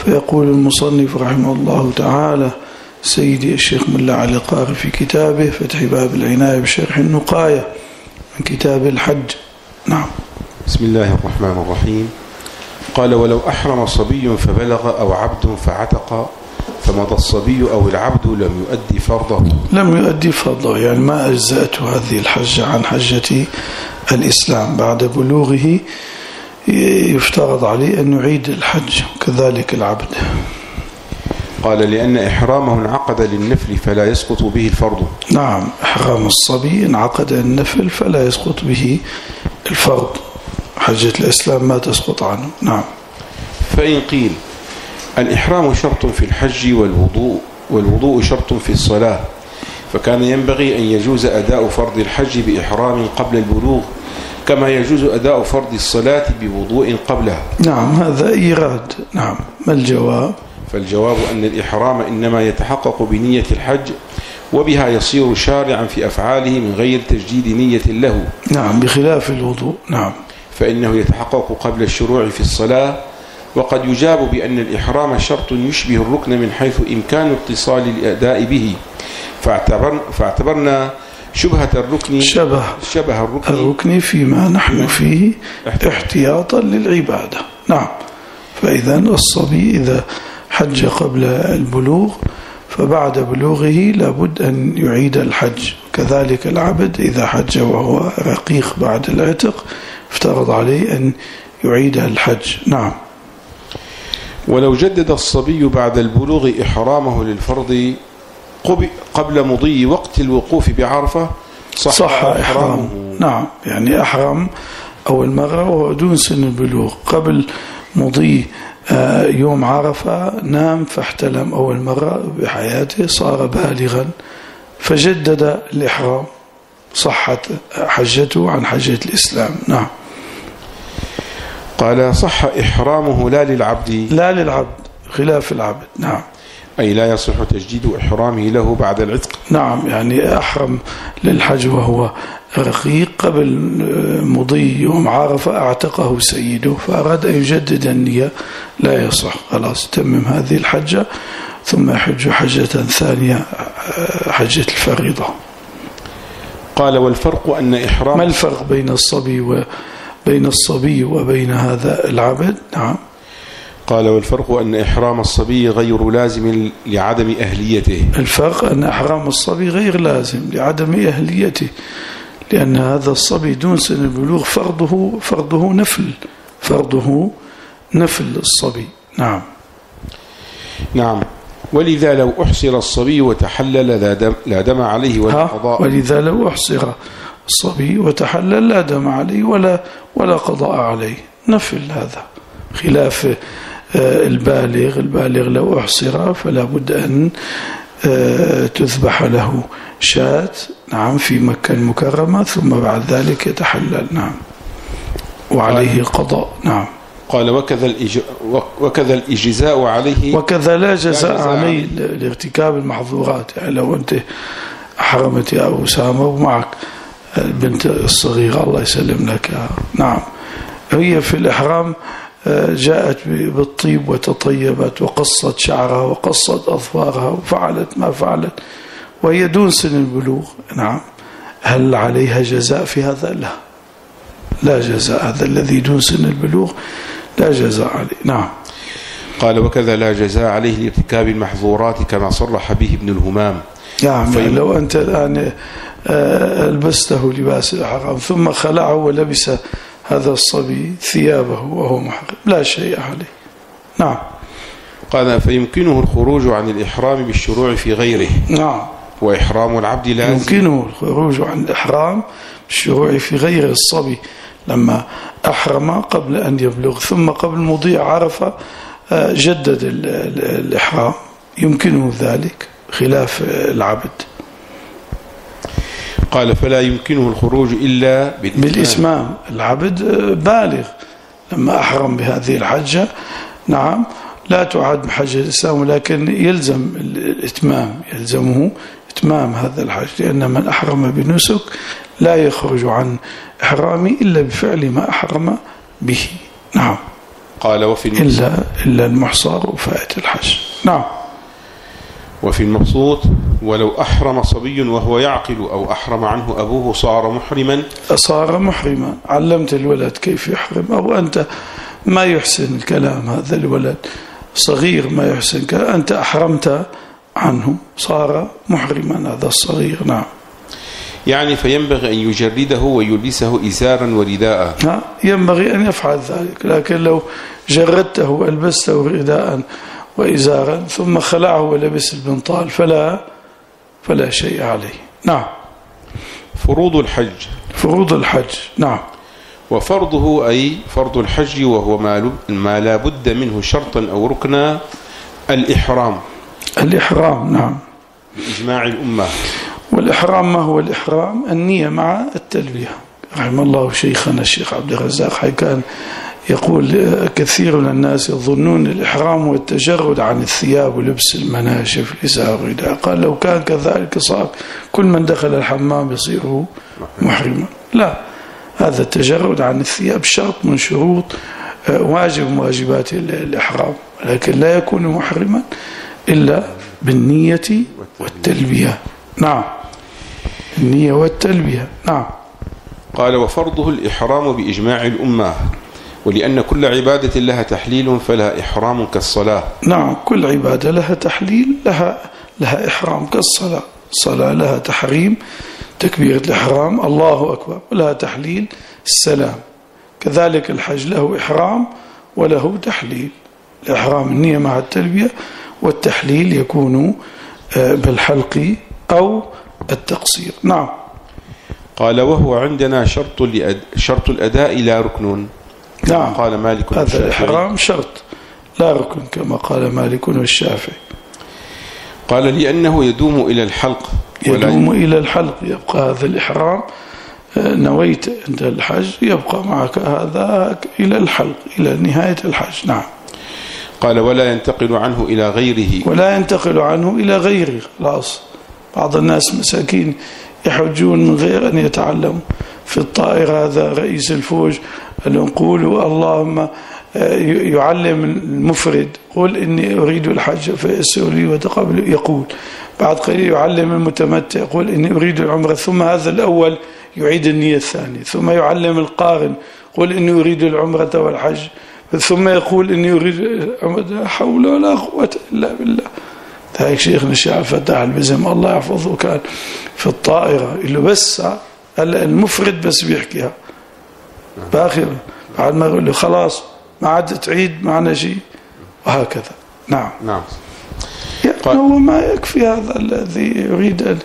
فيقول المصنف رحمه الله تعالى سيدي الشيخ ملا علي القاري في كتابه فتح باب العناية بشرح النقاية من كتاب الحج. نعم. بسم الله الرحمن الرحيم. قال: ولو أحرم صبي فبلغ أو عبد فعتق فمضى الصبي أو العبد لم يؤدي فرضه. لم يؤدي فرضه، يعني ما أجزأته هذه الحجة عن حجة الإسلام. بعد بلوغه يفترض عليه أن يعيد الحج، كذلك العبد. قال: لأن إحرامه انعقد للنفل فلا يسقط به الفرض. نعم، إحرام الصبي انعقد النفل فلا يسقط به الفرض، حجة الإسلام ما تسقط عنه. نعم. فإن قيل الإحرام شرط في الحج والوضوء شرط في الصلاة، فكان ينبغي أن يجوز أداء فرض الحج بإحرام قبل البلوغ كما يجوز أداء فرض الصلاة بوضوء قبلها. نعم، هذا إيراد. نعم، ما الجواب؟ فالجواب أن الإحرام إنما يتحقق بنية الحج، وبها يصير شارعا في أفعاله من غير تجديد نية له. نعم، بخلاف الوضوء. نعم، فإنه يتحقق قبل الشروع في الصلاة. وقد يجاب بأن الإحرام شرط يشبه الركن من حيث إمكان اتصال الأداء به، فاعتبرنا شبهة الركن شبه الركن فيما نحن فيه احتياطا للعبادة. نعم. فإذا الصبي إذا حج قبل البلوغ فبعد بلوغه لابد أن يعيد الحج، كذلك العبد إذا حج وهو رقيق بعد العتق افترض عليه أن يعيد الحج. نعم. ولو جدد الصبي بعد البلوغ إحرامه للفرض قبل مضي وقت الوقوف بعرفة صح إحرامه. نعم، يعني أحرم أول مرة وهو دون سن البلوغ، قبل مضي يوم عرفة نام فاحتلم أول مرة بحياته، صار بالغا فجدد الإحرام، صحت حجته عن حجة الإسلام. نعم. قال: صح إحرامه لا للعبد خلاف العبد. نعم، أي لا يصح تجديد إحرامه له بعد العتق. نعم، يعني أحرم للحج وهو رقيق قبل مضي يوم عرفة اعتقه سيده فأراد أن يجدد النية، لا يصح، خلاص تمم هذه الحجة ثم يحج حجة ثانية، حجة الفريضة. قال: والفرق أن إحرام، ما الفرق بين الصبي وبين هذا العبد؟ نعم. قال: والفرق أن إحرام الصبي غير لازم لعدم أهليته. الفرق أن إحرام الصبي غير لازم لعدم أهليته، لأن هذا الصبي دون سن البلوغ فرضه نفل الصبي. نعم. نعم. ولذا لو أحصر الصبي وتحلل لا دم عليه ولا قضاء. ولذا لو أحصر الصبي وتحلل لا دم عليه ولا قضاء عليه، نفل هذا، خلاف البالغ لو أحصر فلا بد أن تذبح له شاة، نعم، في مكة المكرمة ثم بعد ذلك يتحلل. نعم، وعليه قضاء. نعم. قال: وكذا الإجزاء عليه، وكذا لا جزاء عليه لارتكاب المحظورات. يعني لو أنت أحرمت يا أسامة ومعك البنت الصغيرة الله يسلم لك، نعم، هي في الإحرام جاءت بالطيب وتطيبت وقصت شعرها وقصت أظفارها وفعلت ما فعلت وهي دون سن البلوغ، نعم، هل عليها جزاء في هذا؟ لا جزاء، هذا الذي دون سن البلوغ لا جزاء عليه. نعم. قال: وكذا لا جزاء عليه لارتكاب المحظورات كما صرح به ابن الهمام. يعني لو أنت الآن ألبسته لباس الإحرام ثم خلعه ولبس هذا الصبي ثيابه وهو محرم لا شيء عليه. نعم. قال: فيمكنه الخروج عن الإحرام بالشروع في غيره. نعم. وإحرام العبد لازم. يمكنه الخروج عن الإحرام بالشروع في غير الصبي لما أحرم قبل أن يبلغ ثم قبل مضي عرفة جدد الإحرام، يمكنه ذلك خلاف العبد. قال: فلا يمكنه الخروج إلا بالإتمام. العبد بالغ لما أحرم بهذه الحجة، نعم، لا تعد بحجة الإسلام، ولكن يلزم الإتمام، يلزمه إتمام هذا الحج، لأن من أحرم بنسك لا يخرج عن إحرامه إلا بفعل ما أحرم به. نعم. قال وفي إلا المحصر وفائت الحج. نعم. وفي المبسوط ولو أحرم صبي وهو يعقل أو أحرم عنه أبوه صار محرما. علمت الولد كيف يحرم، أو أنت ما يحسن الكلام، هذا الولد صغير ما يحسن كلام، أنت أحرمت عنه صار محرما هذا الصغير. نعم. يعني فينبغي أن يجرده ويلبسه إزارا ورداء. ينبغي أن يفعل ذلك، لكن لو جردته وألبسته رداء وإزارا ثم خلعه ولبس البنطال فلا شيء عليه. نعم. فروض الحج. نعم. وفرضه أي فرض الحج وهو ما لا بد منه شرطا أو ركنا الإحرام. نعم. بإجماع الأمة. والإحرام ما هو الإحرام؟ النية مع التلبية. رحم الله شيخنا الشيخ عبد الرزاق كان يقول كثير من الناس يظنون الإحرام والتجرد عن الثياب ولبس المناشف الإزار والرداء. قال لو كان كذلك صار كل من دخل الحمام يصير محرما. لا، هذا التجرد عن الثياب شرط من شروط واجب من واجبات الإحرام، لكن لا يكون محرما إلا بالنية والتلبية. نعم. النية والتلبية. نعم. قال وفرضه الإحرام بإجماع الأمة، ولأن كل عبادة لها تحليل فلها إحرام كالصلاة. نعم، كل عبادة لها تحليل لها إحرام كالصلاة. الصلاة لها تحريم تكبيرة الإحرام الله أكبر، ولها تحليل السلام. كذلك الحج له إحرام وله تحليل. الإحرام النية مع التلبية، والتحليل يكون بالحلق أو التقصير. نعم. قال وهو عندنا شرط الأداء لا ركن. نعم. قال مالك هذا الإحرام شرط لا ركن كما قال مالك والشافعي. قال لأنه يدوم إلى الحلق. يبقى هذا الإحرام نويت عند الحج يبقى معك هذا إلى الحلق، إلى نهاية الحج. نعم. قال ولا ينتقل عنه إلى غيره. خلاص، بعض الناس مساكين يحجون من غير أن يتعلموا. في الطائرة هذا رئيس الفوج نقول اللهم يعلم المفرد قل إني أريد الحج فيسر لي وتقبل، يقول بعد قليل يعلم المتمتع قل إني أريد العمرة، ثم هذا الأول يعيد النية الثانية، ثم يعلم القارن قل إني أريد العمرة والحج، ثم يقول إني أريد العمرة. لا حول ولا قوة إلا بالله. هيك شيخنا الشيخ فتح البزم الله يحفظه كان في الطائرة اللي بس المفرد بس بيحكيها باخر، بعد ما يقول له خلاص ما عاد تعيد معنا شيء، وهكذا. نعم. هو ما يكفي هذا الذي يريد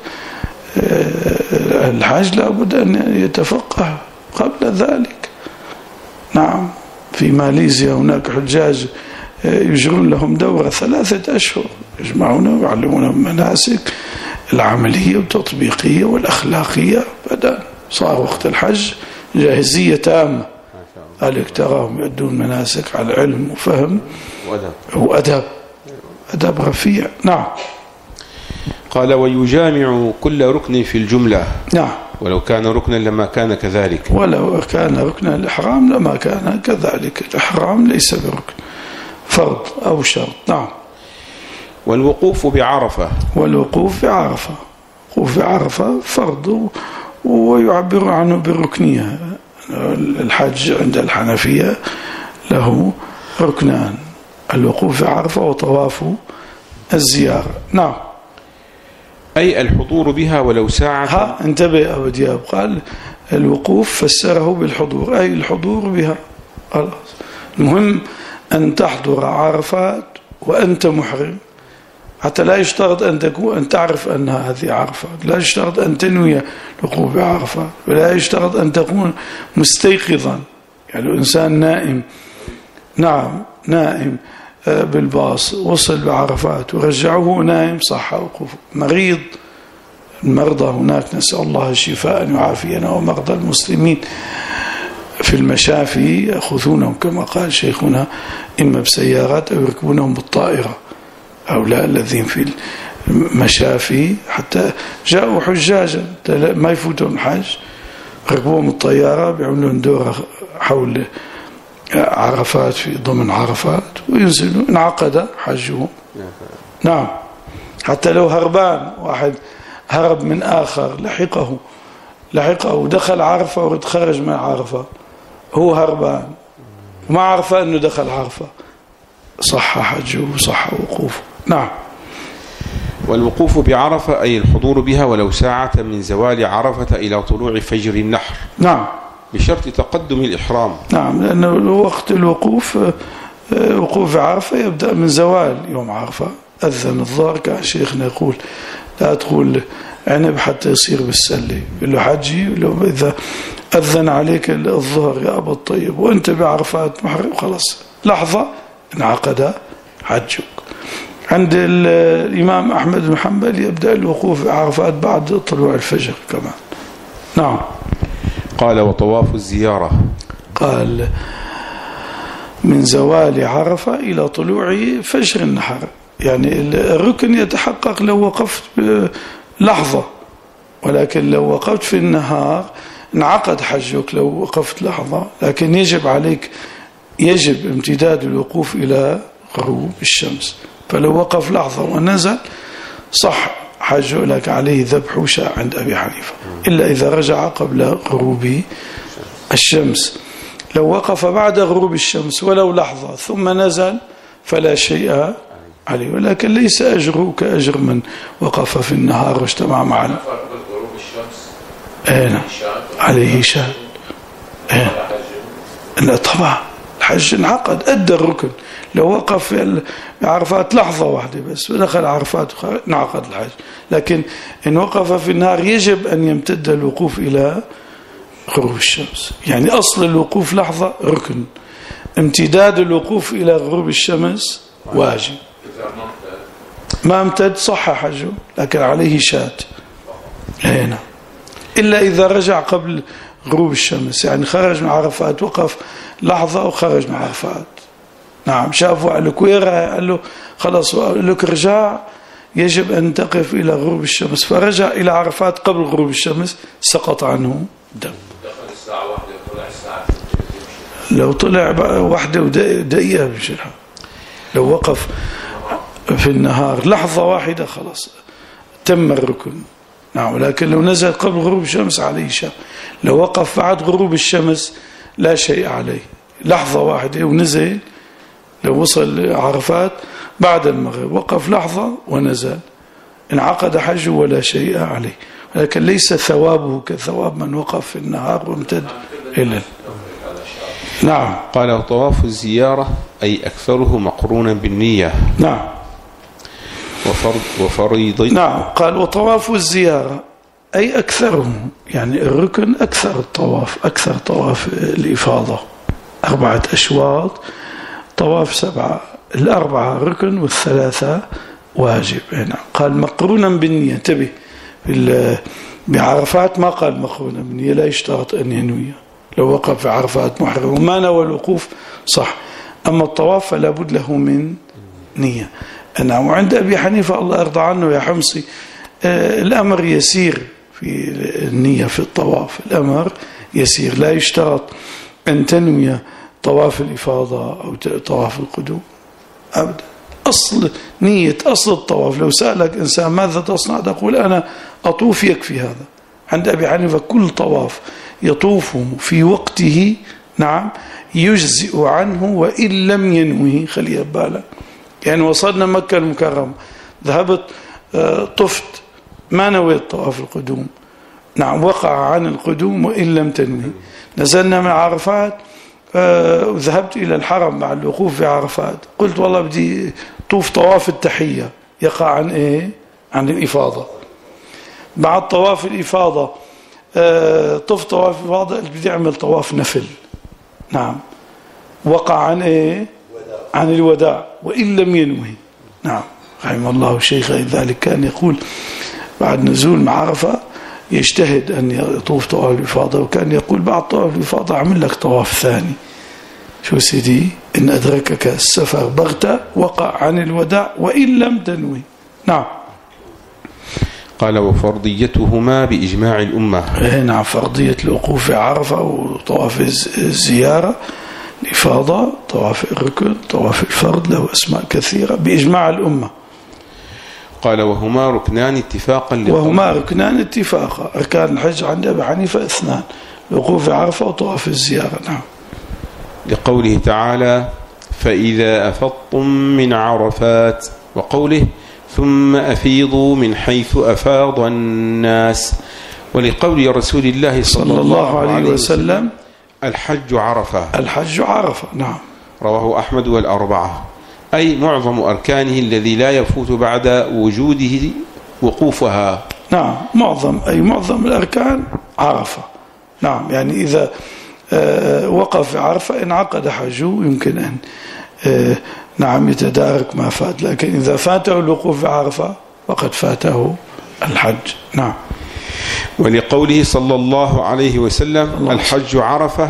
الحج لابد أن يتفقه قبل ذلك. نعم. في ماليزيا هناك حجاج يجرون لهم دورة 3 أشهر، يجمعون ويعلمون المناسك العملية والتطبيقية والأخلاقية. بدأ صار وقت الحج جاهزية تامة. ذلك تراهم يؤدون مناسك على علم وفهم وأدب رفيع. نعم. قال ويجامع كل ركن في الجملة. نعم. ولو كان ركنا لما كان كذلك. ولو كان ركنا الإحرام لما كان كذلك. الإحرام ليس بركن، فرض أو شرط. نعم. والوقوف بعرفة. وقوف بعرفة فرض، ويعبر عنه بالركنية. الحج عند الحنفية له ركنان، الوقوف بعرفة وطواف الزيارة. نعم. أي الحضور بها ولو ساعة. انتبه أبو دياب، قال الوقوف فسره بالحضور، أي الحضور بها. المهم أن تحضر عرفات وأنت محرم، حتى لا يشترط أن تعرف أنها هذه عرفات، لا يشترط أن تنوي الوقوف بعرفات، ولا يشترط أن تكون مستيقظا. يعني الإنسان نائم، نعم نائم بالباص وصل بعرفات ورجعوه نائم صح وقوفه. مريض، المرضى هناك نسأل الله الشفاء أن يعافينا ومرضى المسلمين في المشافي يأخذونهم كما قال شيخنا إما بسيارات أو يركبونهم بالطائرة. هؤلاء الذين في المشافي حتى جاءوا حجاجا ما يفوتون الحج، ركبوهم الطيارة بيعملون دورة حول عرفات في ضمن عرفات وينزلوا انعقد حجهم. نعم، حتى لو هربان واحد هرب من آخر لحقه ودخل عرفة وخرج من عرفة، هو هربان وما عرفه أنه دخل عرفة، صح حجه وصح وقوفه. نعم. والوقوف بعرفة أي الحضور بها ولو ساعة من زوال عرفة إلى طلوع فجر النحر. نعم، بشرط تقدم الإحرام. نعم، لأنه وقت الوقوف وقوف عرفة يبدأ من زوال يوم عرفة. أذن الظهر كان شيخنا يقول لا تقول عنب حتى يصير بالسلة، يقول له حجي لو إذا أذن عليك الظهر يا أبا الطيب وأنت بعرفات محرم خلاص لحظة انعقد حجك. عند الإمام أحمد بن حنبل يبدأ الوقوف بعرفات بعد طلوع الفجر كمان. نعم. قال وطواف الزيارة، قال من زوال عرفة إلى طلوع فجر النحر، يعني الركن يتحقق لو وقفت لحظة، ولكن لو وقفت في النهار انعقد حجك لو وقفت لحظة، لكن يجب امتداد الوقوف إلى غروب الشمس، فلو وقف لحظة ونزل صح حجه، لك عليه ذبح وشاء عند أبي حنيفة إلا إذا رجع قبل غروب الشمس. لو وقف بعد غروب الشمس ولو لحظة ثم نزل فلا شيء عليه، ولكن ليس أجره كأجر من وقف في النهار واجتمع معنا. غروب الشمس عليه شاء. لا طبعا الحج انعقد أدى الركن، لو وقف في عرفات لحظة واحدة بس ودخل عرفات انعقد الحج، لكن إن وقف في النهار يجب أن يمتد الوقوف إلى غروب الشمس. يعني أصل الوقوف لحظة ركن، امتداد الوقوف إلى غروب الشمس واجب. ما امتد صح حجه لكن عليه شات هنا، إلا إذا رجع قبل غروب الشمس، يعني خرج من عرفات وقف لحظة وخرج من عرفات. نعم، شافوا قال له وين قال له خلاص، قال لك رجع يجب أن تقف إلى غروب الشمس، فرجع إلى عرفات قبل غروب الشمس سقط عنه دم. دخل الساعة 1 وطلع الساعة 2، لو طلع 1 ودقيقة بشرها، لو وقف في النهار لحظة واحدة خلاص تم الركن. نعم، ولكن لو نزل قبل غروب الشمس عليه شيء، لو وقف بعد غروب الشمس لا شيء عليه، لحظة واحدة ونزل، لو وصل عرفات بعد المغرب وقف لحظة ونزل انعقد حجه ولا شيء عليه، ولكن ليس ثوابه كثواب من وقف في النهار وامتد إلى. نعم. قال طواف الزيارة أي أكثره مقرونا بالنية. نعم. وفريض. نعم. قال وطواف الزيارة أي أكثره، يعني الركن أكثر الطواف، أكثر طواف الإفاضة 4 أشواط، طواف 7، 4 ركن وال3 واجب. هنا قال مقرونا بالنية، انتبه بعرفات ما قال مقرونا بالنية، لا يشترط أن ينوي، لو وقف في عرفات محرم وما نوى الوقوف صح، أما الطواف فلا بد له من نية. نعم. وعند أبي حنيفة الله يرضى عنه يا حمصي الأمر يسير في النية في الطواف، الأمر يسير، لا يشترط أن تنوي طواف الإفاضة أو طواف القدوم أبدا. أصل نية أصل الطواف، لو سألك إنسان ماذا تصنع تقول أنا أطوف يكفي هذا. عند أبي حنيفة كل طواف يطوفه في وقته نعم يجزئ عنه وإن لم ينوه. خلي بالك، يعني وصلنا مكة المكرمة ذهبت طفت ما نويت طواف القدوم، نعم وقع عن القدوم وإن لم تنوي. نزلنا من عرفات وذهبت إلى الحرم مع الوقوف في عرفات، قلت والله بدي طوف طواف التحية، يقع عن إيه؟ عن الإفاضة. بعد طواف الإفاضة طوف طواف الإفاضة بدي أعمل طواف نفل، نعم وقع عن إيه؟ عن الوداع وإن لم ينوي. نعم رحمه الله الشيخ ذلك كان يقول بعد نزول مع عرفة يجتهد أن يطوف طواف الإفاضة، وكان يقول بعد طواف الإفاضة أعمل لك طواف ثاني. شو سيدي؟ إن أدركك السفر بغتة وقع عن الوداع وإن لم تنوي. نعم. قال وفرضيتهما بإجماع الأمة. نعم، فرضية الوقوف في عرفة وطواف الزيارة الإفاضة، طواف الركن، طواف الفرد، له أسماء كثيرة بإجماع الأمة. قال وهما ركنان اتفاقا وهما ركنان اتفاقا. أركان الحج عند أبي حنيفة 2، الوقوف عرفة وطواف الزيارة. نعم. لقوله تعالى فإذا أفضتم من عرفات، وقوله ثم أفيضوا من حيث أفاض الناس، ولقول رسول الله صلى الله عليه وسلم الحج عرفة. الحج عرفة. نعم. رواه أحمد والأربعة، أي معظم أركانه الذي لا يفوت بعد وجوده وقوفها. نعم، معظم الأركان عرفة. نعم، يعني إذا وقف في عرفة انعقد حجه، يمكن أن نعم يتدارك ما فات، لكن إذا فاته الوقوف في عرفة فقد فاته الحج. نعم. ولقوله صلى الله عليه وسلم الحج عرفة،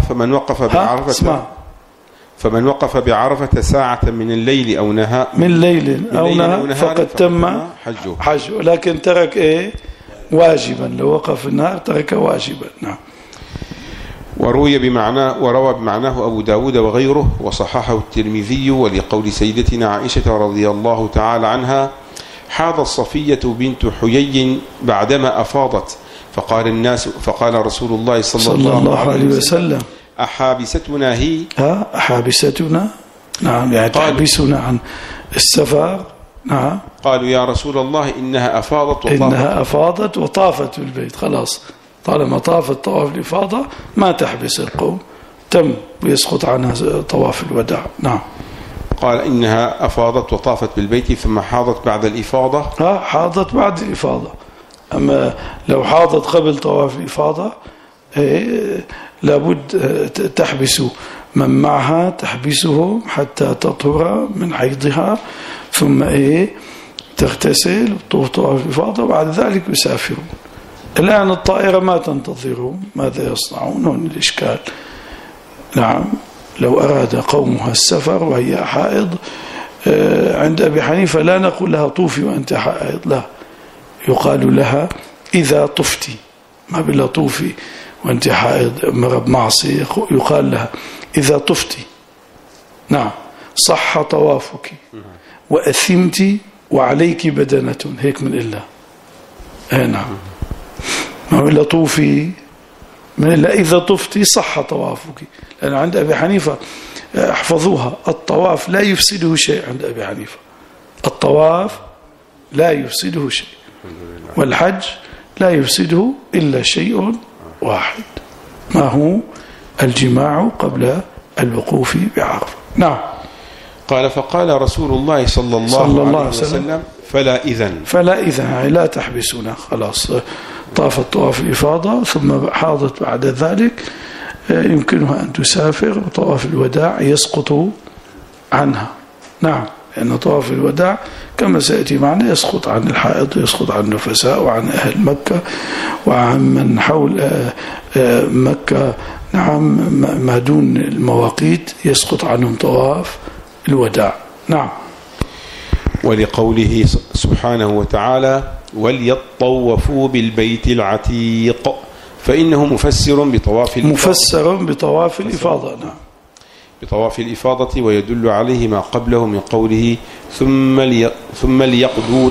فمن وقف بعرفة ساعة من الليل أو نهار فقد تم حجه، لكن ترك واجبا. لو وقف النهار ترك واجبا. نعم. وروى بمعناه أبو داود وغيره، وصححه الترمذي. ولقول سيدتنا عائشة رضي الله تعالى عنها حاضت صفية بنت حيي بعدما أفاضت، فقال رسول الله صلى الله عليه وسلم أحابستنا هي؟ أحابستنا. نعم، يعني تحبسنا عن السفر. نعم. قالوا يا رسول الله إنها أفاضت وطافت بالبيت. خلاص، طالما طافت طواف الإفاضة ما تحبس القوم، تم ويسقط عنها طواف الوداع. نعم. قال إنها أفاضت وطافت بالبيت ثم حاضت بعد الإفاضة. حاضت بعد الإفاضة. أما لو حاضت قبل طواف الإفاضة لابد تحبس من معها، تحبسه حتى تطهر من حيضها، ثم تغتسل وتطوف طواف الإفاضة، وبعد ذلك يسافرون. الآن الطائرة ما تنتظرهم، ماذا يصنعون؟ هون الإشكال. نعم. لو أراد قومها السفر وهي حائض، عند أبي حنيفة لا نقول لها طوفي وأنت حائض، لا، يقال لها إذا طفتي، ما بلا طوفي وأنت حائض مرض معصية، يقال لها إذا طفتي. نعم. صح طوافك وأثمت وعليك بدنة، هيك من إلا. نعم. ما إلا طوفي من إلا إذا طفتي صح طوافك. لأن عند أبي حنيفة احفظوها، الطواف لا يفسده شيء. عند أبي حنيفة الطواف لا يفسده شيء، والحج لا يفسده إلا شيء واحد، ما هو الجماع قبل الوقوف بعرفة. نعم. قال فقال رسول الله صلى الله عليه وسلم فلا إذن يعني لا تحبسونا. خلاص، طافت طواف الإفاضة ثم حاضت بعد ذلك، يمكنها أن تسافر، وطواف الوداع يسقط عنها. نعم، لأن طواف الوداع كما سيأتي معنا يسقط عن الحائض، يسقط عن النفساء، وعن أهل مكة، وعن من حول مكة. نعم، ما دون المواقيت يسقط عنهم طواف الوداع. نعم. ولقوله سبحانه وتعالى وليطوفوا بالبيت العتيق، فإنه مفسر بطواف الإفاضة. نعم، بطواف الإفاضة، ويدل عليه ما قبله من قوله ثم ليقضوا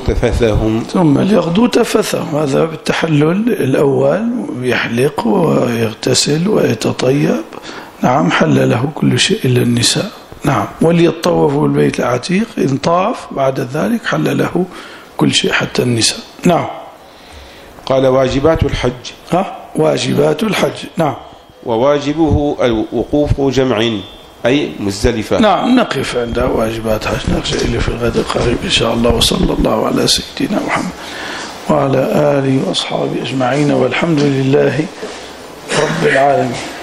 تفثهم. هذا بالتحلل الأول، يحلق ويغتسل ويتطيب. نعم، حل له كل شيء إلا النساء. نعم. وليطوفوا بالبيت العتيق، إن طاف بعد ذلك حل له كل شيء حتى النساء. نعم. قال واجبات الحج. واجبات الحج. نعم. وواجبه الوقوف جمع، أي مزدلفة. نعم، نقف عند واجبات حج، نرجع إليه في الغد القريب إن شاء الله. وصلى الله على سيدنا محمد وعلى آله وأصحابه أجمعين، والحمد لله رب العالمين.